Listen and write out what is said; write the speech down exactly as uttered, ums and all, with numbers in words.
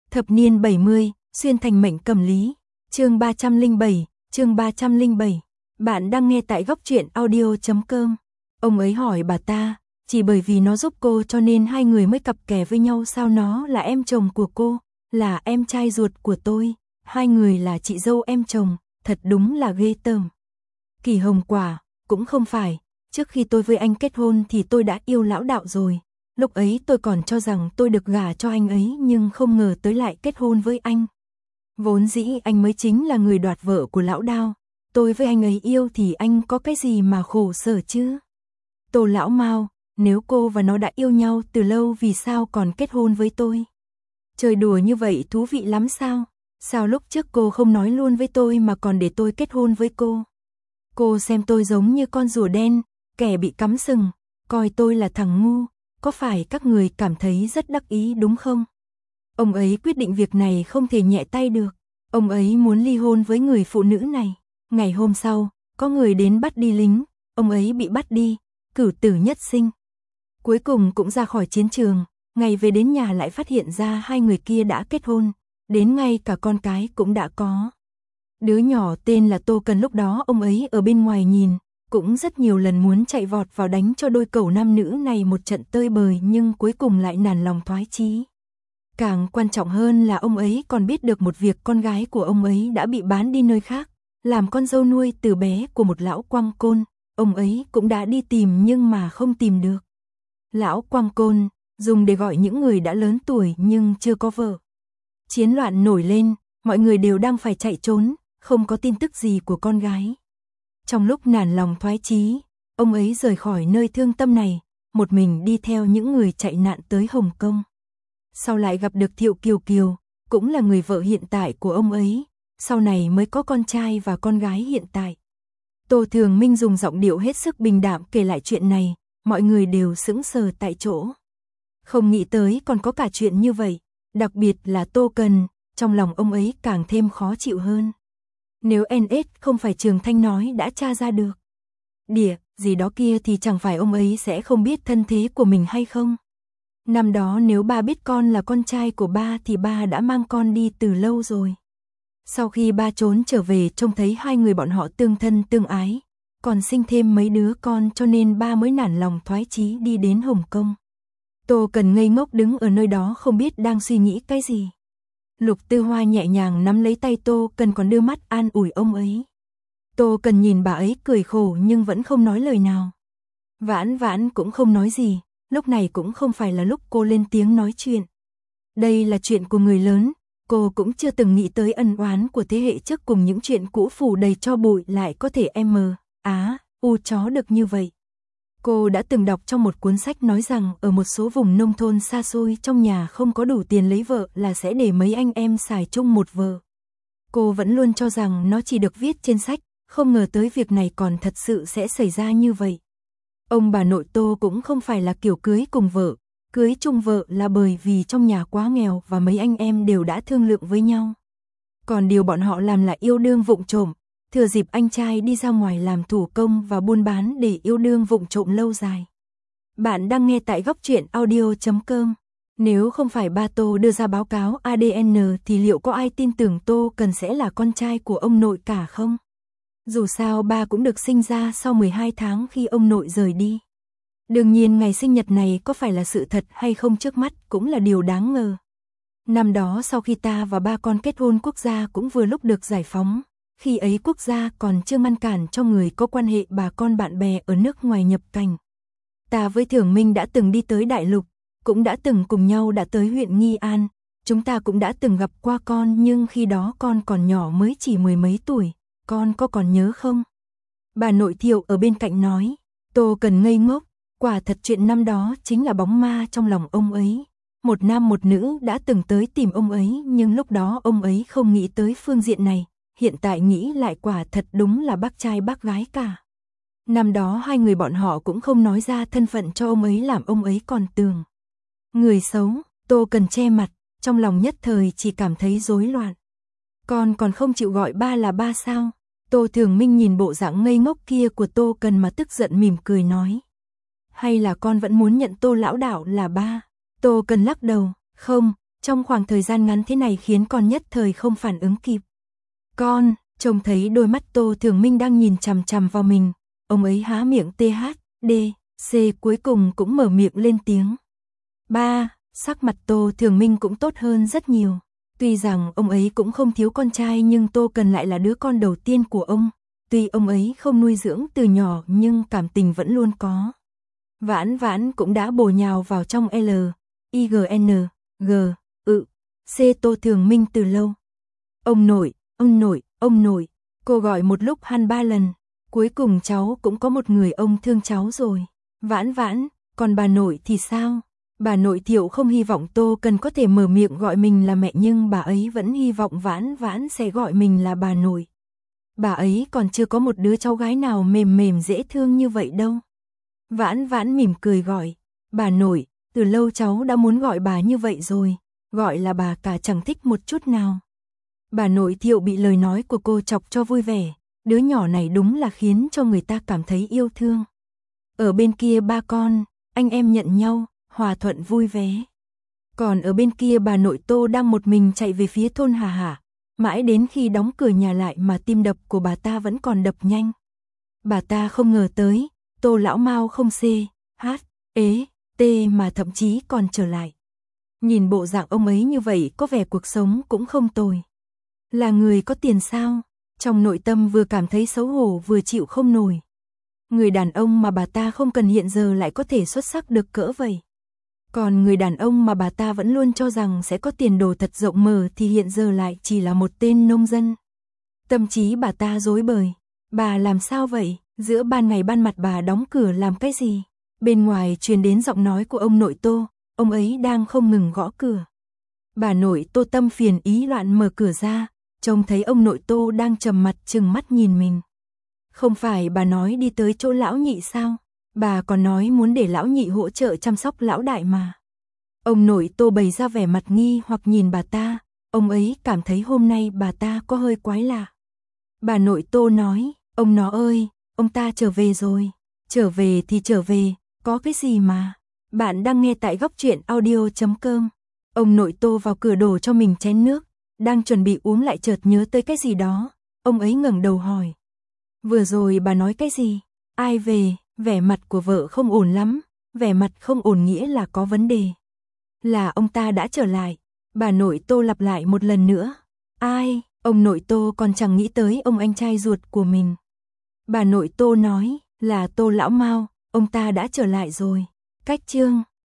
Thập niên bảy mươi, xuyên thành mệnh cầm lý. Chương ba trăm lẻ bảy, chương ba trăm lẻ bảy. Bạn đang nghe tại góc truyện audio chấm com. Ông ấy hỏi bà ta, chỉ bởi vì nó giúp cô cho nên hai người mới cặp kè với nhau sao? Nó là em chồng của cô, là em trai ruột của tôi, hai người là chị dâu em chồng, thật đúng là ghê tởm. Kỳ Hồng Quả, cũng không phải, trước khi tôi với anh kết hôn thì tôi đã yêu lão đạo rồi. Lúc ấy tôi còn cho rằng tôi được gả cho anh ấy nhưng không ngờ tới lại kết hôn với anh. Vốn dĩ anh mới chính là người đoạt vợ của lão Đao. Tôi với anh ấy yêu thì anh có cái gì mà khổ sở chứ? Tô lão Mao, nếu cô và nó đã yêu nhau từ lâu vì sao còn kết hôn với tôi? Chơi đùa như vậy thú vị lắm sao? Sao lúc trước cô không nói luôn với tôi mà còn để tôi kết hôn với cô? Cô xem tôi giống như con rùa đen, kẻ bị cắm sừng, coi tôi là thằng ngu. Có phải các người cảm thấy rất đắc ý đúng không? Ông ấy quyết định việc này không thể nhẹ tay được. Ông ấy muốn ly hôn với người phụ nữ này. Ngày hôm sau, có người đến bắt đi lính. Ông ấy bị bắt đi, cửu tử nhất sinh. Cuối cùng cũng ra khỏi chiến trường. Ngày về đến nhà lại phát hiện ra hai người kia đã kết hôn. Đến ngay cả con cái cũng đã có. Đứa nhỏ tên là Tô Cần lúc đó ông ấy ở bên ngoài nhìn. Cũng rất nhiều lần muốn chạy vọt vào đánh cho đôi cẩu nam nữ này một trận tơi bời nhưng cuối cùng lại nản lòng thoái chí. Càng quan trọng hơn là ông ấy còn biết được một việc con gái của ông ấy đã bị bán đi nơi khác, làm con dâu nuôi từ bé của một lão quang côn, ông ấy cũng đã đi tìm nhưng mà không tìm được. Lão quang côn, dùng để gọi những người đã lớn tuổi nhưng chưa có vợ. Chiến loạn nổi lên, mọi người đều đang phải chạy trốn, không có tin tức gì của con gái. Trong lúc nản lòng thoái chí, ông ấy rời khỏi nơi thương tâm này, một mình đi theo những người chạy nạn tới Hồng Kông. Sau lại gặp được Thiệu Kiều Kiều, cũng là người vợ hiện tại của ông ấy, sau này mới có con trai và con gái hiện tại. Tô Thường Minh dùng giọng điệu hết sức bình đạm kể lại chuyện này, mọi người đều sững sờ tại chỗ. Không nghĩ tới còn có cả chuyện như vậy, đặc biệt là Tô Cần, trong lòng ông ấy càng thêm khó chịu hơn. Nếu en ét không phải Trường Thanh nói đã tra ra được đỉa gì đó kia thì chẳng phải ông ấy sẽ không biết thân thế của mình hay không? Năm đó nếu ba biết con là con trai của ba thì ba đã mang con đi từ lâu rồi. Sau khi ba trốn trở về trông thấy hai người bọn họ tương thân tương ái, còn sinh thêm mấy đứa con cho nên ba mới nản lòng thoái chí đi đến Hồng Kông. Tô Cần ngây ngốc đứng ở nơi đó không biết đang suy nghĩ cái gì. Lục Tư Hoa nhẹ nhàng nắm lấy tay Tô Cần còn đưa mắt an ủi ông ấy. Tô Cần nhìn bà ấy cười khổ nhưng vẫn không nói lời nào. Vãn Vãn cũng không nói gì, lúc này cũng không phải là lúc cô lên tiếng nói chuyện. Đây là chuyện của người lớn, cô cũng chưa từng nghĩ tới ân oán của thế hệ trước cùng những chuyện cũ phủ đầy tro bụi lại có thể em mờ, á, u chó được như vậy. Cô đã từng đọc trong một cuốn sách nói rằng ở một số vùng nông thôn xa xôi trong nhà không có đủ tiền lấy vợ là sẽ để mấy anh em xài chung một vợ. Cô vẫn luôn cho rằng nó chỉ được viết trên sách, không ngờ tới việc này còn thật sự sẽ xảy ra như vậy. Ông bà nội Tô cũng không phải là kiểu cưới cùng vợ, cưới chung vợ là bởi vì trong nhà quá nghèo và mấy anh em đều đã thương lượng với nhau. Còn điều bọn họ làm là yêu đương vụng trộm, thừa dịp anh trai đi ra ngoài làm thủ công và buôn bán để yêu đương vụng trộm lâu dài. Bạn đang nghe tại góc truyện audio chấm com. Nếu không phải ba Tô đưa ra báo cáo a đê en thì liệu có ai tin tưởng Tô Cần sẽ là con trai của ông nội cả không? Dù sao ba cũng được sinh ra sau mười hai tháng khi ông nội rời đi. Đương nhiên ngày sinh nhật này có phải là sự thật hay không trước mắt cũng là điều đáng ngờ. Năm đó sau khi ta và ba con kết hôn quốc gia cũng vừa lúc được giải phóng. Khi ấy quốc gia còn chưa ngăn cản cho người có quan hệ bà con bạn bè ở nước ngoài nhập cảnh. Ta với Thường Minh đã từng đi tới Đại Lục, cũng đã từng cùng nhau đã tới huyện Nghi An. Chúng ta cũng đã từng gặp qua con nhưng khi đó con còn nhỏ mới chỉ mười mấy tuổi. Con có còn nhớ không? Bà nội Thiệu ở bên cạnh nói. Tô Cần ngây ngốc, quả thật chuyện năm đó chính là bóng ma trong lòng ông ấy. Một nam một nữ đã từng tới tìm ông ấy nhưng lúc đó ông ấy không nghĩ tới phương diện này. Hiện tại nghĩ lại quả thật đúng là bác trai bác gái cả. Năm đó hai người bọn họ cũng không nói ra thân phận cho ông ấy làm ông ấy còn tưởng. Người xấu, Tô Cần che mặt, trong lòng nhất thời chỉ cảm thấy rối loạn. Con còn không chịu gọi ba là ba sao? Tô Thường Minh nhìn bộ dạng ngây ngốc kia của Tô Cần mà tức giận mỉm cười nói. Hay là con vẫn muốn nhận Tô lão đạo là ba? Tô Cần lắc đầu, không, Trong khoảng thời gian ngắn thế này khiến con nhất thời không phản ứng kịp. Con, trông thấy đôi mắt Tô Thường Minh đang nhìn chằm chằm vào mình, ông ấy há miệng tê hát, đê, xê cuối cùng cũng mở miệng lên tiếng. Ba, sắc mặt Tô Thường Minh cũng tốt hơn rất nhiều. Tuy rằng ông ấy cũng không thiếu con trai nhưng Tô Cần lại là đứa con đầu tiên của ông. Tuy ông ấy không nuôi dưỡng từ nhỏ nhưng cảm tình vẫn luôn có. Vãn Vãn cũng đã bổ nhào vào trong L, I G N, G, ự, C Tô Thường Minh từ lâu. Ông nội, ông nội, ông nội, cô gọi một lúc hằn ba lần. Cuối cùng cháu cũng có một người ông thương cháu rồi. Vãn Vãn, còn bà nội thì sao? Bà nội Thiệu không hy vọng Tô Cần có thể mở miệng gọi mình là mẹ nhưng bà ấy vẫn hy vọng Vãn Vãn sẽ gọi mình là bà nội. Bà ấy còn chưa có một đứa cháu gái nào mềm mềm dễ thương như vậy đâu. Vãn Vãn mỉm cười gọi, bà nội, từ lâu cháu đã muốn gọi bà như vậy rồi, gọi là bà cả chẳng thích một chút nào. Bà nội Thiệu bị lời nói của cô chọc cho vui vẻ, đứa nhỏ này đúng là khiến cho người ta cảm thấy yêu thương. Ở bên kia ba con, anh em nhận nhau, hòa thuận vui vẻ. Còn ở bên kia bà nội Tô đang một mình chạy về phía thôn Hà Hà, mãi đến khi đóng cửa nhà lại mà tim đập của bà ta vẫn còn đập nhanh. Bà ta không ngờ tới, Tô lão Mao không C, H, ế, T mà thậm chí còn trở lại. Nhìn bộ dạng ông ấy như vậy có vẻ cuộc sống cũng không tồi. Là người có tiền sao? Trong nội tâm vừa cảm thấy xấu hổ vừa chịu không nổi. Người đàn ông mà bà ta không cần hiện giờ lại có thể xuất sắc được cỡ vậy. Còn người đàn ông mà bà ta vẫn luôn cho rằng sẽ có tiền đồ thật rộng mở thì hiện giờ lại chỉ là một tên nông dân. Tâm trí bà ta rối bời. Bà làm sao vậy? Giữa ban ngày ban mặt bà đóng cửa làm cái gì? Bên ngoài truyền đến giọng nói của ông nội Tô, ông ấy đang không ngừng gõ cửa. Bà nội Tô tâm phiền ý loạn mở cửa ra, trông thấy ông nội Tô đang trầm mặt trừng mắt nhìn mình. Không phải bà nói đi tới chỗ lão nhị sao? Bà còn nói muốn để lão nhị hỗ trợ chăm sóc lão đại mà. Ông nội Tô bày ra vẻ mặt nghi hoặc nhìn bà ta, ông ấy cảm thấy hôm nay bà ta có hơi quái lạ. Bà nội Tô nói, ông nó ơi, ông ta trở về rồi. Trở về thì trở về, có cái gì mà. Bạn đang nghe tại góc truyện audio chấm com. Ông nội Tô vào cửa đổ cho mình chén nước, đang chuẩn bị uống lại chợt nhớ tới cái gì đó. Ông ấy ngẩng đầu hỏi. Vừa rồi bà nói cái gì? Ai về? Vẻ mặt của vợ không ổn lắm, vẻ mặt không ổn nghĩa là có vấn đề. Là ông ta đã trở lại. Bà nội Tô lặp lại một lần nữa. Ai? Ông nội Tô còn chẳng nghĩ tới ông anh trai ruột của mình. Bà nội Tô nói là Tô lão Mao, ông ta đã trở lại rồi. Cách chương